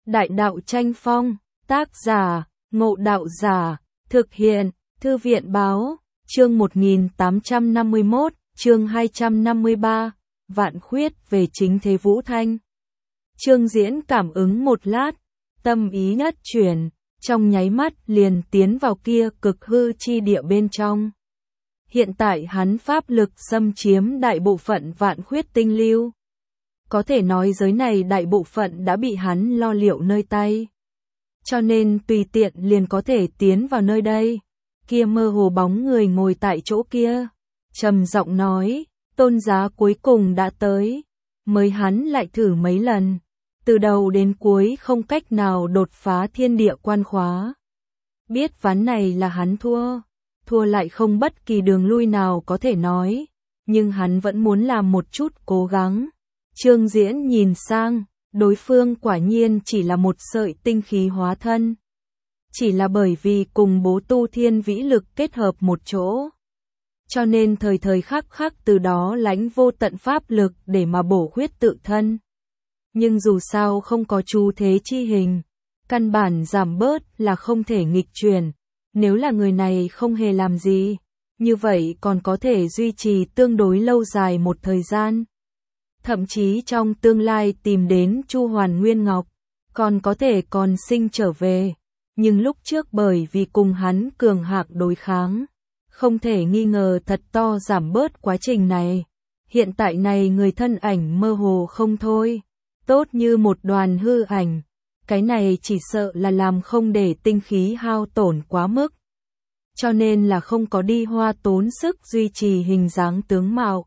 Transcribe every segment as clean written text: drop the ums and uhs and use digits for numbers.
Đại đạo tranh phong, tác giả, Ngộ Đạo Giả, thực hiện, Thư viện báo, chương 1851, chương 253, Vạn Khuyết về chính thế Vũ Thanh. Trương Diễn cảm ứng một lát, tâm ý nhất chuyển, trong nháy mắt liền tiến vào kia cực hư chi địa bên trong. Hiện tại hắn pháp lực xâm chiếm đại bộ phận Vạn Khuyết tinh lưu. Có thể nói giới này đại bộ phận đã bị hắn lo liệu nơi tay. Cho nên tùy tiện liền có thể tiến vào nơi đây. Kia mơ hồ bóng người ngồi tại chỗ kia, trầm giọng nói, tôn giá cuối cùng đã tới. Mới hắn lại thử mấy lần, từ đầu đến cuối không cách nào đột phá thiên địa quan khóa. Biết ván này là hắn thua lại không bất kỳ đường lui nào có thể nói, nhưng hắn vẫn muốn làm một chút cố gắng. Trương Diễn nhìn sang, đối phương quả nhiên chỉ là một sợi tinh khí hóa thân. Chỉ là bởi vì cùng bố tu thiên vĩ lực kết hợp một chỗ. Cho nên thời thời khắc khắc từ đó lãnh vô tận pháp lực để mà bổ khuyết tự thân. Nhưng dù sao không có chú thế chi hình, căn bản giảm bớt là không thể nghịch chuyển. Nếu là người này không hề làm gì, như vậy còn có thể duy trì tương đối lâu dài một thời gian. Thậm chí trong tương lai tìm đến Chu Hoàn Nguyên Ngọc, còn có thể còn sinh trở về. Nhưng lúc trước bởi vì cùng hắn cường hạc đối kháng, không thể nghi ngờ thật to giảm bớt quá trình này. Hiện tại này người thân ảnh mơ hồ không thôi, tốt như một đoàn hư ảnh. Cái này chỉ sợ là làm không để tinh khí hao tổn quá mức. Cho nên là không có đi hoa tốn sức duy trì hình dáng tướng mạo.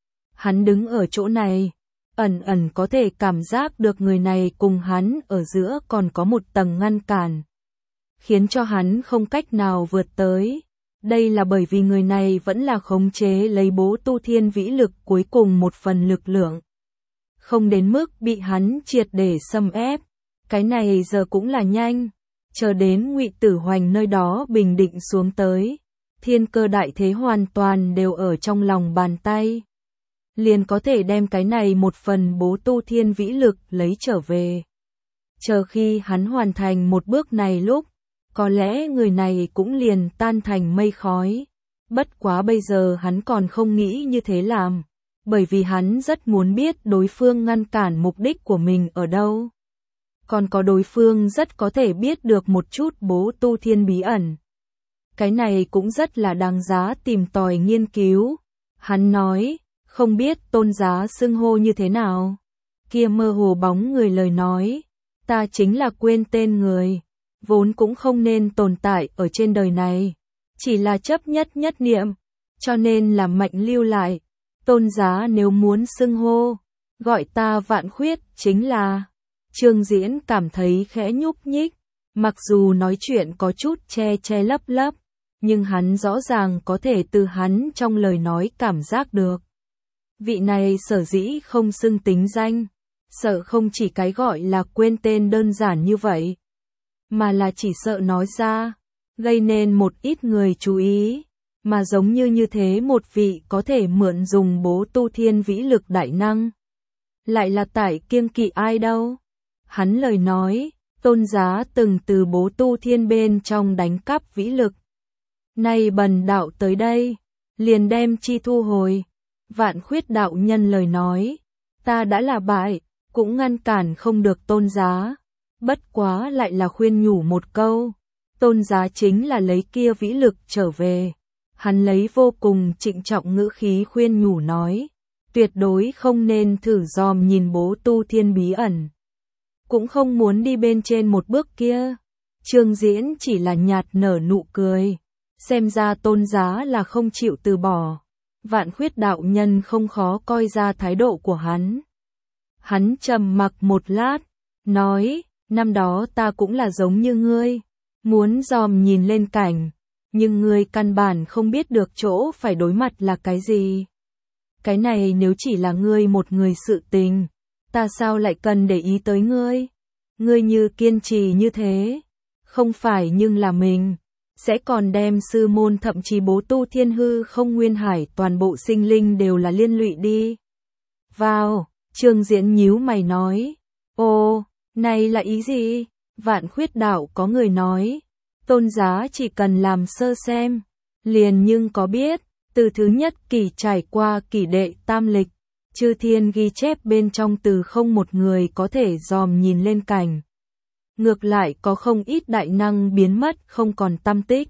Hắn đứng ở chỗ này, ẩn ẩn có thể cảm giác được người này cùng hắn ở giữa còn có một tầng ngăn cản, khiến cho hắn không cách nào vượt tới. Đây là bởi vì người này vẫn là khống chế lấy bố tu thiên vĩ lực cuối cùng một phần lực lượng. Không đến mức bị hắn triệt để xâm ép. Cái này giờ cũng là nhanh, chờ đến Ngụy Tử Hoành nơi đó bình định xuống tới. Thiên cơ đại thế hoàn toàn đều ở trong lòng bàn tay. Liền có thể đem cái này một phần bố tu thiên vĩ lực lấy trở về. Chờ khi hắn hoàn thành một bước này lúc, có lẽ người này cũng liền tan thành mây khói. Bất quá bây giờ hắn còn không nghĩ như thế làm, bởi vì hắn rất muốn biết đối phương ngăn cản mục đích của mình ở đâu. Còn có đối phương rất có thể biết được một chút bố tu thiên bí ẩn. Cái này cũng rất là đáng giá tìm tòi nghiên cứu. Hắn nói, không biết tôn giá xưng hô như thế nào. Kia mơ hồ bóng người lời nói, ta chính là quên tên người, vốn cũng không nên tồn tại ở trên đời này, chỉ là chấp nhất niệm, cho nên là mệnh lưu lại. Tôn giá nếu muốn xưng hô, gọi ta Vạn Khuyết chính là. Trương Diễn cảm thấy khẽ nhúc nhích, mặc dù nói chuyện có chút che lấp, nhưng hắn rõ ràng có thể từ hắn trong lời nói cảm giác được. Vị này sở dĩ không xưng tính danh, sợ không chỉ cái gọi là quên tên đơn giản như vậy, mà là chỉ sợ nói ra, gây nên một ít người chú ý, mà giống như thế một vị có thể mượn dùng bố tu thiên vĩ lực đại năng. Lại là tại kiêng kỵ ai đâu? Hắn lời nói, tôn giá từng từ bố tu thiên bên trong đánh cắp vĩ lực. Nay bần đạo tới đây, liền đem chi thu hồi. Vạn Khuyết đạo nhân lời nói, ta đã là bại, cũng ngăn cản không được tôn giá. Bất quá lại là khuyên nhủ một câu, tôn giá chính là lấy kia vĩ lực trở về. Hắn lấy vô cùng trịnh trọng ngữ khí khuyên nhủ nói, tuyệt đối không nên thử dòm nhìn bố tu thiên bí ẩn. Cũng không muốn đi bên trên một bước kia. Trương Diễn chỉ là nhạt nở nụ cười, xem ra tôn giá là không chịu từ bỏ. Vạn Khuyết đạo nhân không khó coi ra thái độ của hắn. Hắn trầm mặc một lát, nói, năm đó ta cũng là giống như ngươi, muốn dòm nhìn lên cảnh, nhưng ngươi căn bản không biết được chỗ phải đối mặt là cái gì. Cái này nếu chỉ là ngươi một người sự tình, ta sao lại cần để ý tới ngươi? Ngươi như kiên trì như thế, không phải nhưng là mình, sẽ còn đem sư môn thậm chí bố tu thiên hư không nguyên hải toàn bộ sinh linh đều là liên lụy đi. Vào, Trương Diễn nhíu mày nói, ô, Này là ý gì? Vạn Khuyết Đạo có người nói, Tôn Giá chỉ cần làm sơ xem, liền nhưng có biết, từ thứ nhất kỷ trải qua kỷ đệ tam lịch, chư thiên ghi chép bên trong từ không một người có thể dòm nhìn lên cảnh. Ngược lại có không ít đại năng biến mất không còn tăm tích.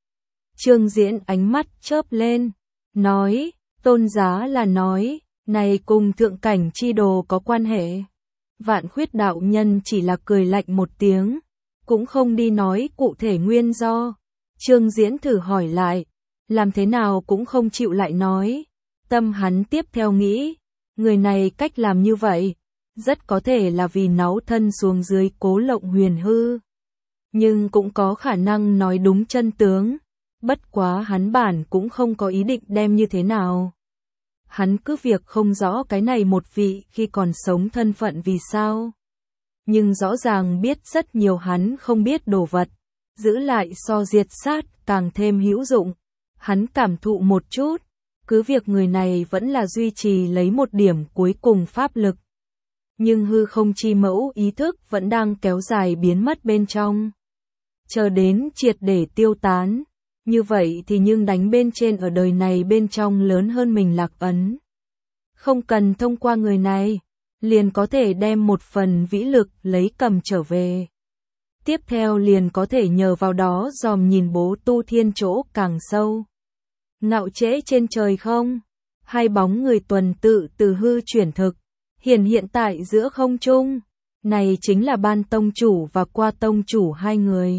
Trương Diễn ánh mắt chớp lên, nói, Tôn Giá là nói, này cùng thượng cảnh chi đồ có quan hệ. Vạn Khuyết Đạo nhân chỉ là cười lạnh một tiếng, cũng không đi nói cụ thể nguyên do. Trương Diễn thử hỏi lại, làm thế nào cũng không chịu lại nói. Tâm hắn tiếp theo nghĩ, người này cách làm như vậy, rất có thể là vì náu thân xuống dưới Cố Lộng Huyền hư. Nhưng cũng có khả năng nói đúng chân tướng, bất quá hắn bản cũng không có ý định đem như thế nào. Hắn cứ việc không rõ cái này một vị khi còn sống thân phận vì sao. Nhưng rõ ràng biết rất nhiều hắn không biết đồ vật, giữ lại so diệt sát càng thêm hữu dụng. Hắn cảm thụ một chút, cứ việc người này vẫn là duy trì lấy một điểm cuối cùng pháp lực. Nhưng hư không chi mẫu ý thức vẫn đang kéo dài biến mất bên trong. Chờ đến triệt để tiêu tán. Như vậy thì nhưng đánh bên trên ở đời này bên trong lớn hơn mình Lạc Ấn. Không cần thông qua người này, liền có thể đem một phần vĩ lực lấy cầm trở về. Tiếp theo liền có thể nhờ vào đó dòm nhìn bố tu thiên chỗ càng sâu. Ngạo trễ trên trời không? Hai bóng người tuần tự từ hư chuyển thực, hiện tại giữa không trung. Này chính là Ban tông chủ và Qua tông chủ hai người.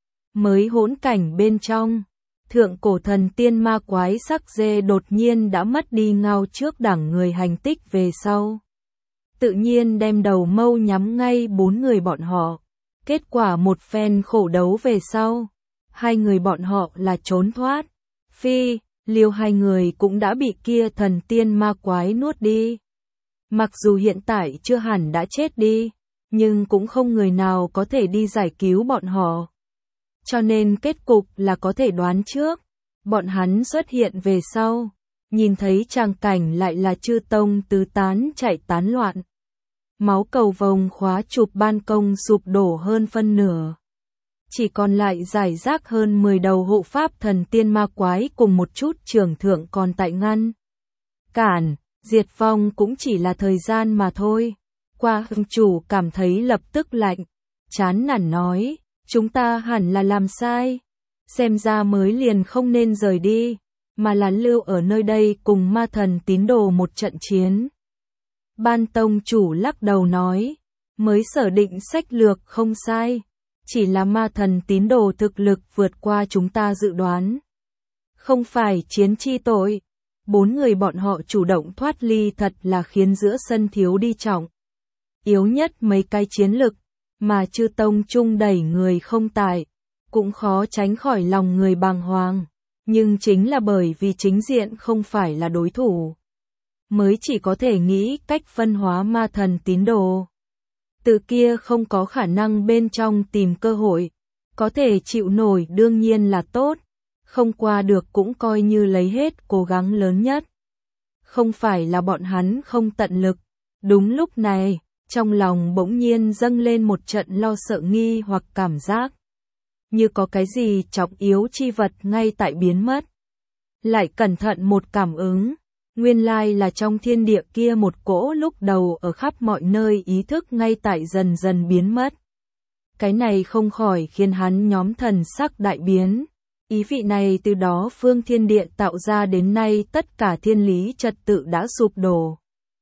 Mới hỗn cảnh bên trong. Thượng cổ thần tiên ma quái sắc dê đột nhiên đã mất đi ngao trước đẳng người hành tích về sau. Tự nhiên đem đầu mâu nhắm ngay bốn người bọn họ. Kết quả một phen khổ đấu về sau. Hai người bọn họ là trốn thoát. Phi, liêu hai người cũng đã bị kia thần tiên ma quái nuốt đi. Mặc dù hiện tại chưa hẳn đã chết đi, nhưng cũng không người nào có thể đi giải cứu bọn họ. Cho nên kết cục là có thể đoán trước, bọn hắn xuất hiện về sau, nhìn thấy tràng cảnh lại là chư tông tứ tán chạy tán loạn. Máu cầu vồng khóa chụp ban công sụp đổ hơn phân nửa. Chỉ còn lại giải rác hơn 10 đầu hộ pháp thần tiên ma quái cùng một chút trưởng thượng còn tại ngăn. Cản, diệt vong cũng chỉ là thời gian mà thôi. Qua hưng chủ cảm thấy lập tức lạnh, chán nản nói. Chúng ta hẳn là làm sai, xem ra mới liền không nên rời đi, mà là lưu ở nơi đây cùng ma thần tín đồ một trận chiến. Ban tông chủ lắc đầu nói, mới sở định sách lược không sai, chỉ là ma thần tín đồ thực lực vượt qua chúng ta dự đoán. Không phải chiến chi tội, bốn người bọn họ chủ động thoát ly thật là khiến giữa sân thiếu đi trọng. Yếu nhất mấy cái chiến lực. Mà chư tông chung đẩy người không tại, cũng khó tránh khỏi lòng người bàng hoàng, nhưng chính là bởi vì chính diện không phải là đối thủ, mới chỉ có thể nghĩ cách phân hóa ma thần tín đồ. Từ kia không có khả năng bên trong tìm cơ hội, có thể chịu nổi đương nhiên là tốt, không qua được cũng coi như lấy hết cố gắng lớn nhất. Không phải là bọn hắn không tận lực, đúng lúc này. Trong lòng bỗng nhiên dâng lên một trận lo sợ nghi hoặc cảm giác. Như có cái gì trọng yếu chi vật ngay tại biến mất. Lại cẩn thận một cảm ứng. Nguyên lai là trong thiên địa kia một cỗ lúc đầu ở khắp mọi nơi ý thức ngay tại dần dần biến mất. Cái này không khỏi khiến hắn nhóm thần sắc đại biến. Ý vị này từ đó phương thiên địa tạo ra đến nay tất cả thiên lý trật tự đã sụp đổ.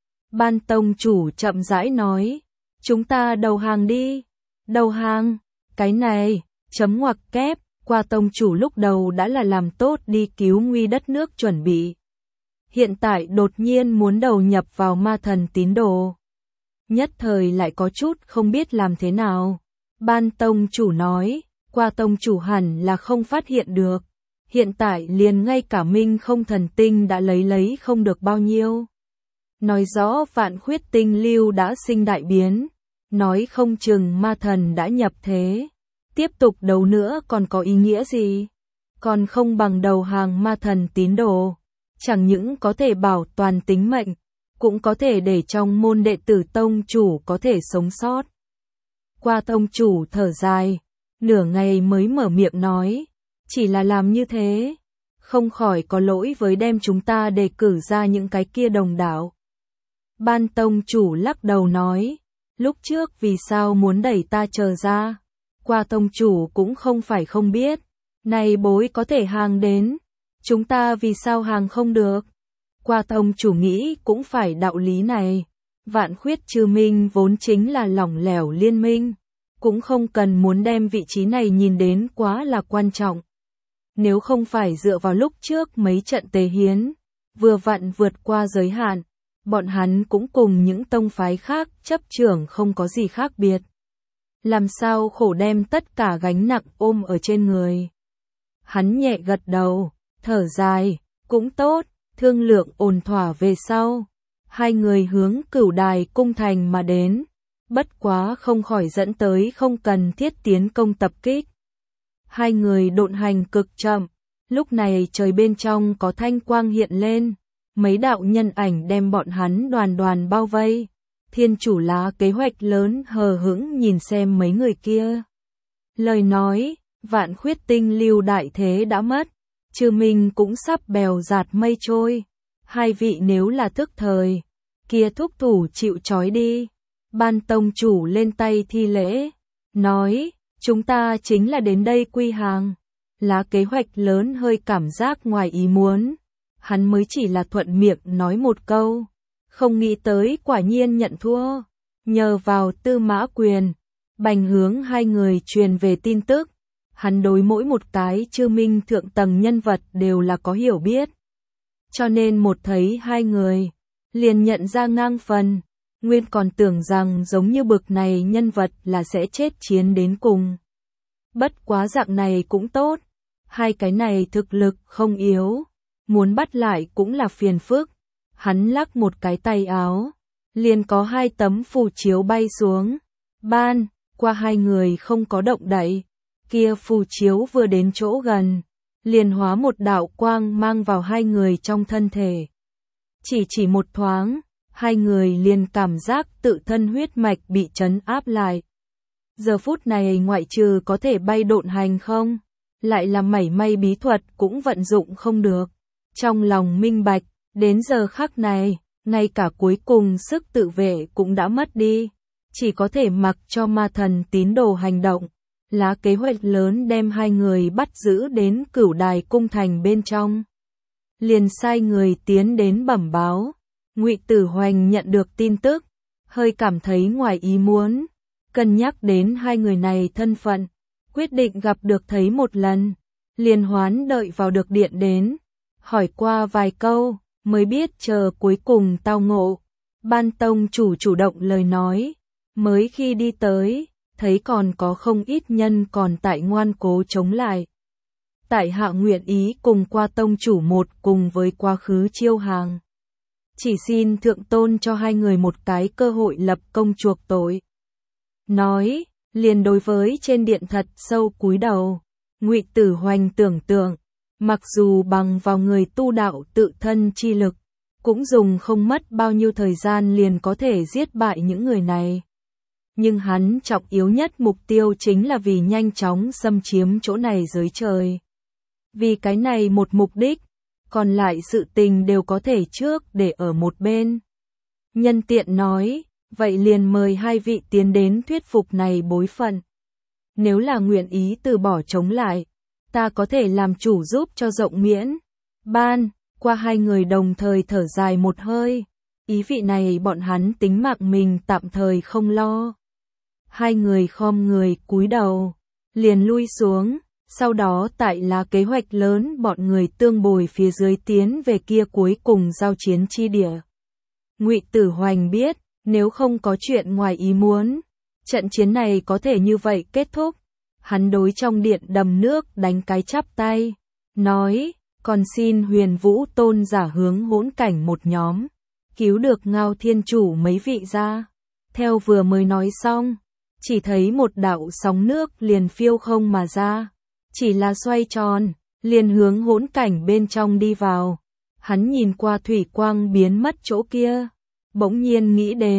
Ban tông chủ chậm rãi nói, chúng ta đầu hàng đi. Đầu hàng, cái này, chấm ngoặc kép, Qua tông chủ lúc đầu đã là làm tốt đi cứu nguy đất nước chuẩn bị. Hiện tại đột nhiên muốn đầu nhập vào ma thần tín đồ. Nhất thời lại có chút không biết làm thế nào. Ban tông chủ nói, Qua tông chủ hẳn là không phát hiện được. Hiện tại liền ngay cả Minh Không thần tinh đã lấy không được bao nhiêu. Nói rõ Vạn Khuyết tinh lưu đã sinh đại biến, nói không chừng ma thần đã nhập thế. Tiếp tục đấu nữa còn có ý nghĩa gì? Còn không bằng đầu hàng ma thần tín đồ. Chẳng những có thể bảo toàn tính mệnh, cũng có thể để trong môn đệ tử tông chủ có thể sống sót. Qua tông chủ thở dài, nửa ngày mới mở miệng nói, chỉ là làm như thế, không khỏi có lỗi với đem chúng ta đề cử ra những cái kia đồng đạo. Ban tông chủ lắc đầu nói, lúc trước vì sao muốn đẩy ta chờ ra, qua tông chủ cũng không phải không biết, này bối có thể hàng đến, chúng ta vì sao hàng không được. Qua tông chủ nghĩ cũng phải đạo lý này, Vạn Khuyết Chư Minh vốn chính là lỏng lẻo liên minh, cũng không cần muốn đem vị trí này nhìn đến quá là quan trọng. Nếu không phải dựa vào lúc trước mấy trận tế hiến, vừa vặn vượt qua giới hạn, bọn hắn cũng cùng những tông phái khác chấp trưởng không có gì khác biệt. Làm sao khổ đem tất cả gánh nặng ôm ở trên người. Hắn nhẹ gật đầu, thở dài, cũng tốt, thương lượng ổn thỏa về sau. Hai người hướng Cửu Đài cung thành mà đến, bất quá không khỏi dẫn tới không cần thiết tiến công tập kích. Hai người độn hành cực chậm, lúc này trời bên trong có thanh quang hiện lên, mấy đạo nhân ảnh đem bọn hắn đoàn đoàn bao vây. Thiên chủ lá kế hoạch lớn hờ hững nhìn xem mấy người kia. Lời nói, Vạn Khuyết tinh lưu đại thế đã mất, Chư Minh cũng sắp bèo dạt mây trôi. Hai vị nếu là thức thời, kia thúc thủ chịu trói đi. Ban tông chủ lên tay thi lễ, nói, chúng ta chính là đến đây quy hàng. Lá kế hoạch lớn hơi cảm giác ngoài ý muốn, hắn mới chỉ là thuận miệng nói một câu, không nghĩ tới quả nhiên nhận thua. Nhờ vào Tư Mã Quyền, Bành hướng hai người truyền về tin tức, hắn đối mỗi một cái Chư Minh thượng tầng nhân vật đều là có hiểu biết. Cho nên một thấy hai người, liền nhận ra ngang phần, nguyên còn tưởng rằng giống như bực này nhân vật là sẽ chết chiến đến cùng. Bất quá dạng này cũng tốt, hai cái này thực lực không yếu, muốn bắt lại cũng là phiền phức. Hắn lắc một cái tay áo, liền có hai tấm phù chiếu bay xuống. Ban, qua hai người không có động đậy, kia phù chiếu vừa đến chỗ gần, liền hóa một đạo quang mang vào hai người trong thân thể. Chỉ một thoáng, hai người liền cảm giác tự thân huyết mạch bị trấn áp lại. Giờ phút này ngoại trừ có thể bay độn hành không, lại là mảy may bí thuật cũng vận dụng không được. Trong lòng minh bạch, đến giờ khắc này, ngay cả cuối cùng sức tự vệ cũng đã mất đi, chỉ có thể mặc cho ma thần tín đồ hành động. Lá kế hoạch lớn đem hai người bắt giữ đến Cửu Đài cung thành bên trong. Liền sai người tiến đến bẩm báo. Ngụy Tử Hoành nhận được tin tức, hơi cảm thấy ngoài ý muốn, cân nhắc đến hai người này thân phận, quyết định gặp được thấy một lần, liền hoán đợi vào được điện đến, hỏi qua vài câu, mới biết chờ cuối cùng tao ngộ. Ban tông chủ chủ động lời nói, mới khi đi tới, thấy còn có không ít nhân còn tại ngoan cố chống lại. Tại hạ nguyện ý cùng qua tông chủ một cùng với quá khứ chiêu hàng. Chỉ xin thượng tôn cho hai người một cái cơ hội lập công chuộc tội. Nói, liền đối với trên điện thật sâu cúi đầu. Ngụy Tử Hoành tưởng tượng, mặc dù bằng vào người tu đạo tự thân chi lực, cũng dùng không mất bao nhiêu thời gian liền có thể giết bại những người này. Nhưng hắn trọng yếu nhất mục tiêu chính là vì nhanh chóng xâm chiếm chỗ này giới trời. Vì cái này một mục đích, còn lại sự tình đều có thể trước để ở một bên. Nhân tiện nói, vậy liền mời hai vị tiến đến thuyết phục này bối phận. Nếu là nguyện ý từ bỏ chống lại, ta có thể làm chủ giúp cho rộng miễn. Ban, qua hai người đồng thời thở dài một hơi, ý vị này bọn hắn tính mạng mình tạm thời không lo. Hai người khom người cúi đầu, liền lui xuống, sau đó tại là kế hoạch lớn bọn người tương bồi phía dưới tiến về kia cuối cùng giao chiến chi địa. Ngụy Tử Hoành biết, nếu không có chuyện ngoài ý muốn, trận chiến này có thể như vậy kết thúc. Hắn đối trong điện đầm nước đánh cái chắp tay, nói, còn xin Huyền Vũ tôn giả hướng hỗn cảnh một nhóm, cứu được Ngao Thiên Chủ mấy vị ra. Theo vừa mới nói xong, chỉ thấy một đạo sóng nước liền phiêu không mà ra, chỉ là xoay tròn, liền hướng hỗn cảnh bên trong đi vào. Hắn nhìn qua thủy quang biến mất chỗ kia, bỗng nhiên nghĩ đến,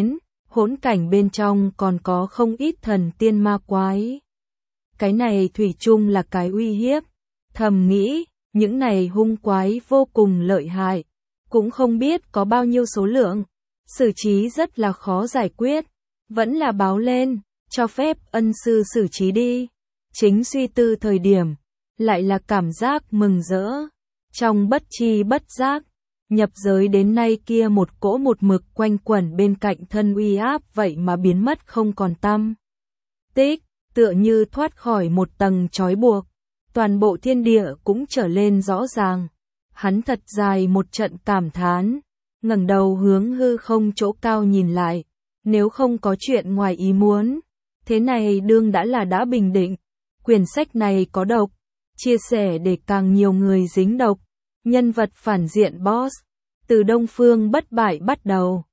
hỗn cảnh bên trong còn có không ít thần tiên ma quái. Cái này thủy chung là cái uy hiếp. Thầm nghĩ, những này hung quái vô cùng lợi hại, cũng không biết có bao nhiêu số lượng, xử trí rất là khó giải quyết, vẫn là báo lên, cho phép ân sư xử trí đi. Chính suy tư thời điểm, lại là cảm giác mừng rỡ. Trong bất tri bất giác, nhập giới đến nay kia một cỗ một mực quanh quẩn bên cạnh thân uy áp vậy mà biến mất không còn tăm tích, tựa như thoát khỏi một tầng trói buộc. Toàn bộ thiên địa cũng trở lên rõ ràng. Hắn thật dài một trận cảm thán, ngẩng đầu hướng hư không chỗ cao nhìn lại. Nếu không có chuyện ngoài ý muốn, thế này đương đã bình định. Quyển sách này có độc, chia sẻ để càng nhiều người dính độc. Nhân vật phản diện boss, từ Đông Phương bất bại bắt đầu.